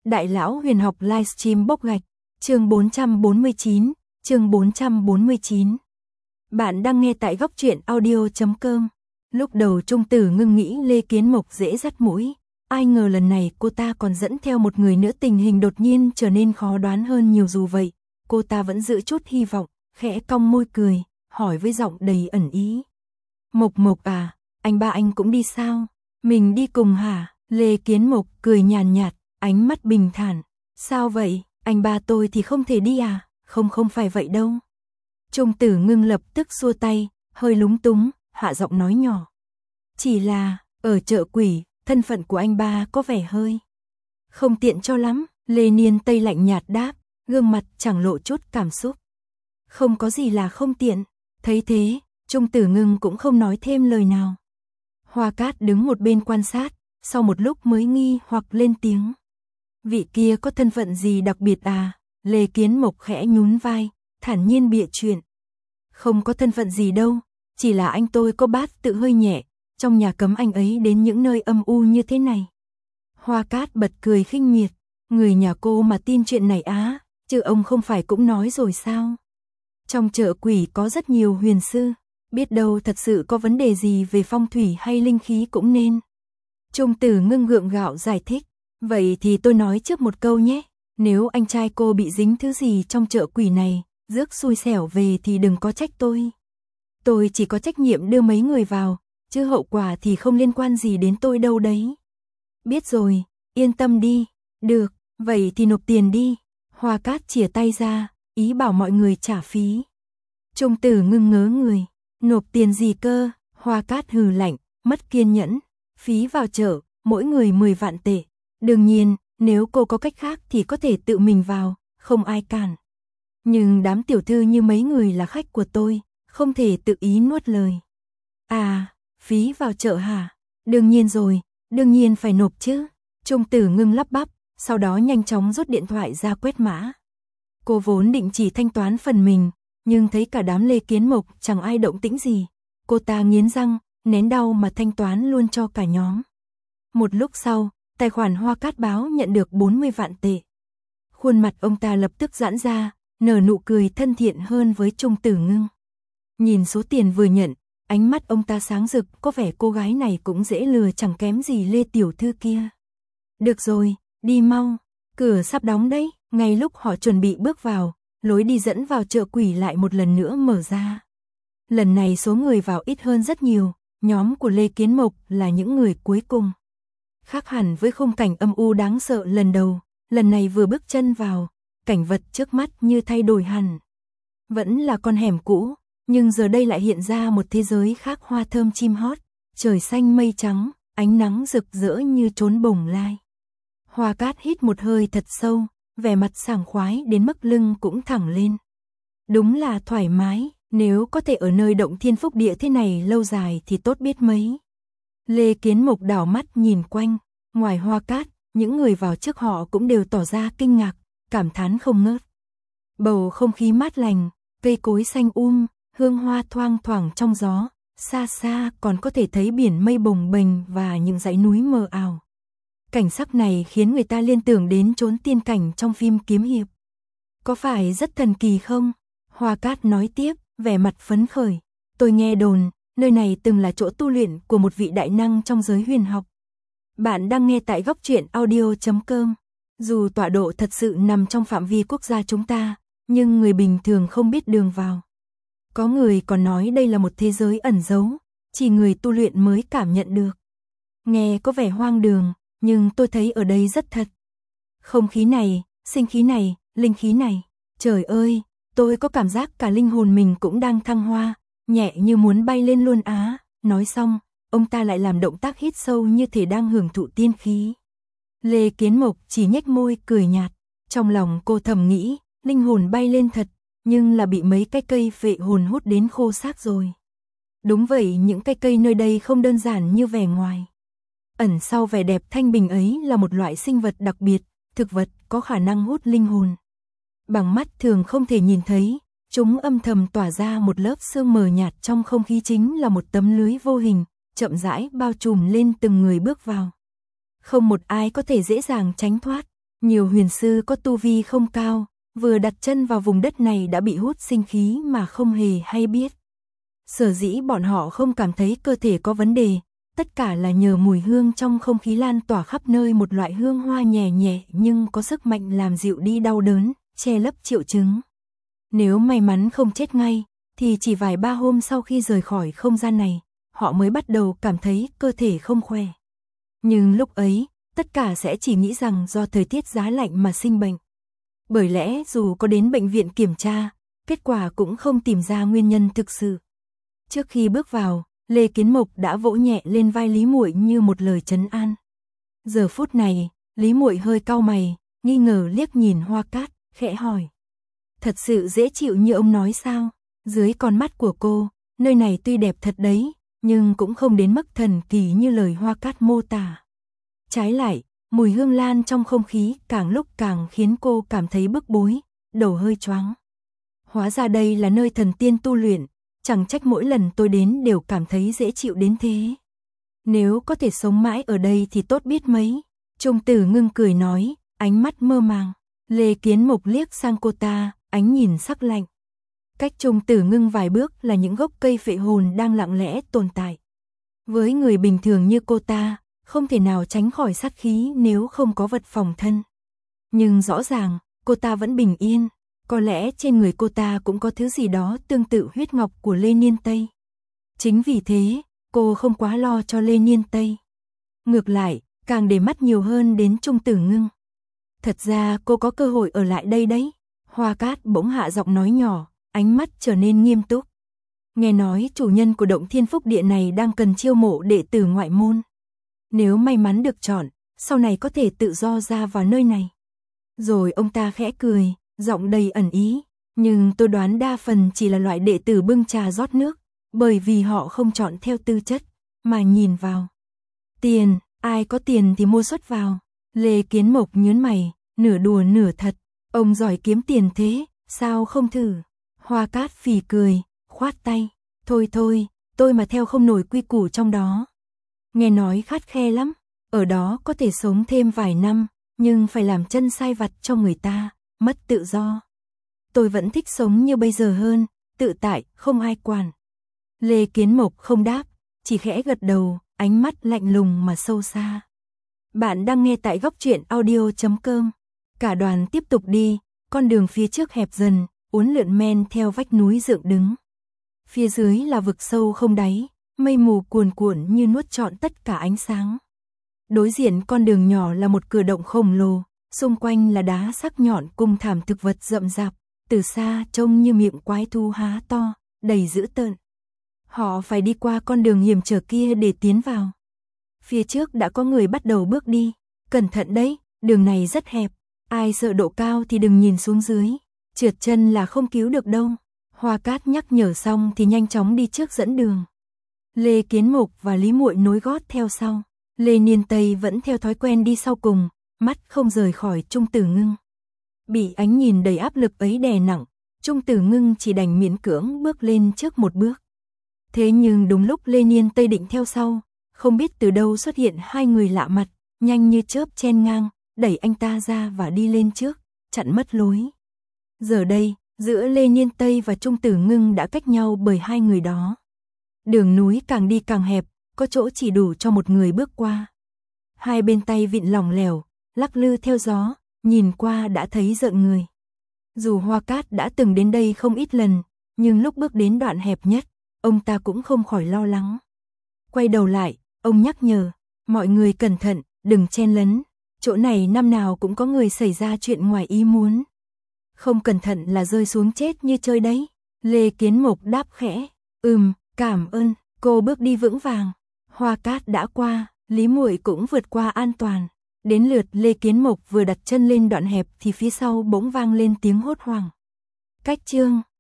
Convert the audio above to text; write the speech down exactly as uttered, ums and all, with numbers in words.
Đại lão huyền học livestream bốc gạch, chương bốn trăm bốn mươi chín, chương bốn trăm bốn mươi chín. Bạn đang nghe tại góc truyện audio chấm com. Lúc đầu Trung Tử Ngưng nghĩ Lê Kiến Mộc dễ dắt mũi, ai ngờ lần này cô ta còn dẫn theo một người nữa, tình hình đột nhiên trở nên khó đoán hơn nhiều. Dù vậy, cô ta vẫn giữ chút hy vọng, khẽ cong môi cười, hỏi với giọng đầy ẩn ý. Mộc Mộc à, anh ba anh cũng đi sao? Mình đi cùng hả? Lê Kiến Mộc cười nhàn nhạt, ánh mắt bình thản. Sao vậy, anh ba tôi thì không thể đi à? Không không phải vậy đâu. Trung Tử Ngưng lập tức xua tay, hơi lúng túng, hạ giọng nói nhỏ. Chỉ là, ở chợ quỷ, thân phận của anh ba có vẻ hơi không tiện cho lắm. Lê Niên Tây lạnh nhạt đáp, gương mặt chẳng lộ chút cảm xúc. Không có gì là không tiện. Thấy thế, Trung Tử Ngưng cũng không nói thêm lời nào. Hoa Cát đứng một bên quan sát, sau một lúc mới nghi hoặc lên tiếng. Vị kia có thân phận gì đặc biệt à? Lê Kiến Mộc khẽ nhún vai, thản nhiên bịa chuyện. Không có thân phận gì đâu, chỉ là anh tôi có bát tự hơi nhẹ, trong nhà cấm anh ấy đến những nơi âm u như thế này. Hoa Cát bật cười khinh miệt, người nhà cô mà tin chuyện này á, chứ ông không phải cũng nói rồi sao? Trong chợ quỷ có rất nhiều huyền sư, biết đâu thật sự có vấn đề gì về phong thủy hay linh khí cũng nên. Trung Tử Ngưng gượng gạo giải thích, vậy thì tôi nói trước một câu nhé, nếu anh trai cô bị dính thứ gì trong chợ quỷ này, rước xui xẻo về thì đừng có trách tôi. Tôi chỉ có trách nhiệm đưa mấy người vào, chứ hậu quả thì không liên quan gì đến tôi đâu đấy. Biết rồi, yên tâm đi. Được, vậy thì nộp tiền đi. Hoa Cát chìa tay ra, ý bảo mọi người trả phí. Trung Tử Ngưng ngớ người, nộp tiền gì cơ? Hoa Cát hừ lạnh, mất kiên nhẫn. Phí vào chợ, mỗi người mười vạn tệ. Đương nhiên, nếu cô có cách khác thì có thể tự mình vào, không ai cản. Nhưng đám tiểu thư như mấy người là khách của tôi, không thể tự ý nuốt lời. À, phí vào chợ hả? Đương nhiên rồi, đương nhiên phải nộp chứ. Trung Tử Ngưng lắp bắp, sau đó nhanh chóng rút điện thoại ra quét mã. Cô vốn định chỉ thanh toán phần mình, nhưng thấy cả đám Lê Kiến Mộc chẳng ai động tĩnh gì. Cô ta nghiến răng, nén đau mà thanh toán luôn cho cả nhóm. Một lúc sau, tài khoản Hoa Cát báo nhận được bốn mươi vạn tệ. Khuôn mặt ông ta lập tức giãn ra, nở nụ cười thân thiện hơn với Trung Tử Ngưng. Nhìn số tiền vừa nhận, ánh mắt ông ta sáng rực, có vẻ cô gái này cũng dễ lừa chẳng kém gì Lê tiểu thư kia. Được rồi, đi mau, cửa sắp đóng đấy. Ngay lúc họ chuẩn bị bước vào, lối đi dẫn vào chợ quỷ lại một lần nữa mở ra. Lần này số người vào ít hơn rất nhiều, nhóm của Lê Kiến Mộc là những người cuối cùng. Khác hẳn với khung cảnh âm u đáng sợ lần đầu, lần này vừa bước chân vào, cảnh vật trước mắt như thay đổi hẳn. Vẫn là con hẻm cũ, nhưng giờ đây lại hiện ra một thế giới khác, hoa thơm chim hót, trời xanh mây trắng, ánh nắng rực rỡ như trốn bồng lai. Hoa Cát hít một hơi thật sâu, vẻ mặt sảng khoái đến mức lưng cũng thẳng lên. Đúng là thoải mái, nếu có thể ở nơi động thiên phúc địa thế này lâu dài thì tốt biết mấy. Lê Kiến Mộc đảo mắt nhìn quanh, ngoài Hoa Cát, những người vào trước họ cũng đều tỏ ra kinh ngạc, cảm thán không ngớt. Bầu không khí mát lành, cây cối xanh um, hương hoa thoang thoảng trong gió, xa xa còn có thể thấy biển mây bồng bềnh và những dãy núi mờ ảo. Cảnh sắc này khiến người ta liên tưởng đến chốn tiên cảnh trong phim kiếm hiệp. Có phải rất thần kỳ không? Hoa Cát nói tiếp, vẻ mặt phấn khởi. Tôi nghe đồn, nơi này từng là chỗ tu luyện của một vị đại năng trong giới huyền học. Bạn đang nghe tại góc truyện audio chấm com. Dù tọa độ thật sự nằm trong phạm vi quốc gia chúng ta, nhưng người bình thường không biết đường vào. Có người còn nói đây là một thế giới ẩn giấu, chỉ người tu luyện mới cảm nhận được. Nghe có vẻ hoang đường, nhưng tôi thấy ở đây rất thật. Không khí này, sinh khí này, linh khí này, trời ơi, tôi có cảm giác cả linh hồn mình cũng đang thăng hoa, nhẹ như muốn bay lên luôn á. Nói xong, ông ta lại làm động tác hít sâu như thể đang hưởng thụ tiên khí. Lê Kiến Mộc chỉ nhếch môi cười nhạt, trong lòng cô thầm nghĩ, linh hồn bay lên thật, nhưng là bị mấy cái cây phệ hồn hút đến khô xác rồi. Đúng vậy, những cây cây nơi đây không đơn giản như vẻ ngoài. Ẩn sau vẻ đẹp thanh bình ấy là một loại sinh vật đặc biệt, thực vật có khả năng hút linh hồn. Bằng mắt thường không thể nhìn thấy, chúng âm thầm tỏa ra một lớp sương mờ nhạt, trong không khí chính là một tấm lưới vô hình, chậm rãi bao trùm lên từng người bước vào. Không một ai có thể dễ dàng tránh thoát. Nhiều huyền sư có tu vi không cao, vừa đặt chân vào vùng đất này đã bị hút sinh khí mà không hề hay biết. Sở dĩ bọn họ không cảm thấy cơ thể có vấn đề, tất cả là nhờ mùi hương trong không khí lan tỏa khắp nơi, một loại hương hoa nhẹ nhẹ nhưng có sức mạnh làm dịu đi đau đớn, che lấp triệu chứng. Nếu may mắn không chết ngay, thì chỉ vài ba hôm sau khi rời khỏi không gian này, họ mới bắt đầu cảm thấy cơ thể không khỏe. Nhưng lúc ấy, tất cả sẽ chỉ nghĩ rằng do thời tiết giá lạnh mà sinh bệnh. Bởi lẽ dù có đến bệnh viện kiểm tra, kết quả cũng không tìm ra nguyên nhân thực sự. Trước khi bước vào, Lê Kiến Mộc đã vỗ nhẹ lên vai Lý Muội như một lời trấn an. Giờ phút này, Lý Muội hơi cau mày, nghi ngờ liếc nhìn Hoa Cát, khẽ hỏi. Thật sự dễ chịu như ông nói sao? Dưới con mắt của cô, nơi này tuy đẹp thật đấy, nhưng cũng không đến mức thần kỳ như lời Hoa Cát mô tả. Trái lại, mùi hương lan trong không khí càng lúc càng khiến cô cảm thấy bức bối, đầu hơi choáng. Hóa ra đây là nơi thần tiên tu luyện, chẳng trách mỗi lần tôi đến đều cảm thấy dễ chịu đến thế. Nếu có thể sống mãi ở đây thì tốt biết mấy. Trung Tử Ngưng cười nói, ánh mắt mơ màng. Lê Kiến Mộc liếc sang cô ta, ánh nhìn sắc lạnh. Cách Trung Tử Ngưng vài bước là những gốc cây phệ hồn đang lặng lẽ tồn tại. Với người bình thường như cô ta, không thể nào tránh khỏi sát khí nếu không có vật phòng thân. Nhưng rõ ràng, cô ta vẫn bình yên. Có lẽ trên người cô ta cũng có thứ gì đó tương tự huyết ngọc của Lê Niên Tây. Chính vì thế, cô không quá lo cho Lê Niên Tây. Ngược lại, càng để mắt nhiều hơn đến Trung Tử Ngưng. Thật ra cô có cơ hội ở lại đây đấy. Hoa Cát bỗng hạ giọng nói nhỏ, ánh mắt trở nên nghiêm túc. Nghe nói chủ nhân của Động Thiên Phúc Địa này đang cần chiêu mộ đệ tử ngoại môn. Nếu may mắn được chọn, sau này có thể tự do ra vào nơi này. Rồi ông ta khẽ cười, giọng đầy ẩn ý, nhưng tôi đoán đa phần chỉ là loại đệ tử bưng trà rót nước, bởi vì họ không chọn theo tư chất, mà nhìn vào. Tiền, ai có tiền thì mua suất vào. Lê Kiến Mộc nhớn mày, nửa đùa nửa thật, ông giỏi kiếm tiền thế, sao không thử? Hoa Cát phì cười, khoát tay, thôi thôi, tôi mà theo không nổi quy củ trong đó. Nghe nói khắt khe lắm, ở đó có thể sống thêm vài năm, nhưng phải làm chân sai vặt cho người ta, mất tự do. Tôi vẫn thích sống như bây giờ hơn, tự tại, không ai quản. Lê Kiến Mộc không đáp, chỉ khẽ gật đầu, ánh mắt lạnh lùng mà sâu xa. Bạn đang nghe tại góc truyện audio chấm com. Cả đoàn tiếp tục đi, con đường phía trước hẹp dần, uốn lượn men theo vách núi dựng đứng. Phía dưới là vực sâu không đáy, mây mù cuồn cuộn như nuốt trọn tất cả ánh sáng. Đối diện con đường nhỏ là một cửa động khổng lồ, xung quanh là đá sắc nhọn cùng thảm thực vật rậm rạp, từ xa trông như miệng quái thú há to, đầy dữ tợn. Họ phải đi qua con đường hiểm trở kia để tiến vào. Phía trước đã có người bắt đầu bước đi, cẩn thận đấy, đường này rất hẹp, ai sợ độ cao thì đừng nhìn xuống dưới, trượt chân là không cứu được đâu. Hoa Cát nhắc nhở xong thì nhanh chóng đi trước dẫn đường. Lê Kiến Mộc và Lý Muội nối gót theo sau. Lê Niên Tây vẫn theo thói quen đi sau cùng, mắt không rời khỏi Trung Tử Ngưng. Bị ánh nhìn đầy áp lực ấy đè nặng, Trung Tử Ngưng chỉ đành miễn cưỡng bước lên trước một bước. Thế nhưng đúng lúc Lê Niên Tây định theo sau, không biết từ đâu xuất hiện hai người lạ mặt, nhanh như chớp chen ngang, đẩy anh ta ra và đi lên trước, chặn mất lối. Giờ đây, giữa Lê Niên Tây và Trung Tử Ngưng đã cách nhau bởi hai người đó. Đường núi càng đi càng hẹp, có chỗ chỉ đủ cho một người bước qua. Hai bên tay vịn lỏng lẻo, lắc lư theo gió, nhìn qua đã thấy rợn người. Dù Hoa Cát đã từng đến đây không ít lần, nhưng lúc bước đến đoạn hẹp nhất, ông ta cũng không khỏi lo lắng. Quay đầu lại, ông nhắc nhở, mọi người cẩn thận, đừng chen lấn, chỗ này năm nào cũng có người xảy ra chuyện ngoài ý muốn. Không cẩn thận là rơi xuống chết như chơi đấy. Lê Kiến Mộc đáp khẽ, ừm, cảm ơn, cô bước đi vững vàng. Hoa Cát đã qua, Lý Muội cũng vượt qua an toàn. Đến lượt Lê Kiến Mộc vừa đặt chân lên đoạn hẹp thì phía sau bỗng vang lên tiếng hốt hoảng. Cách chương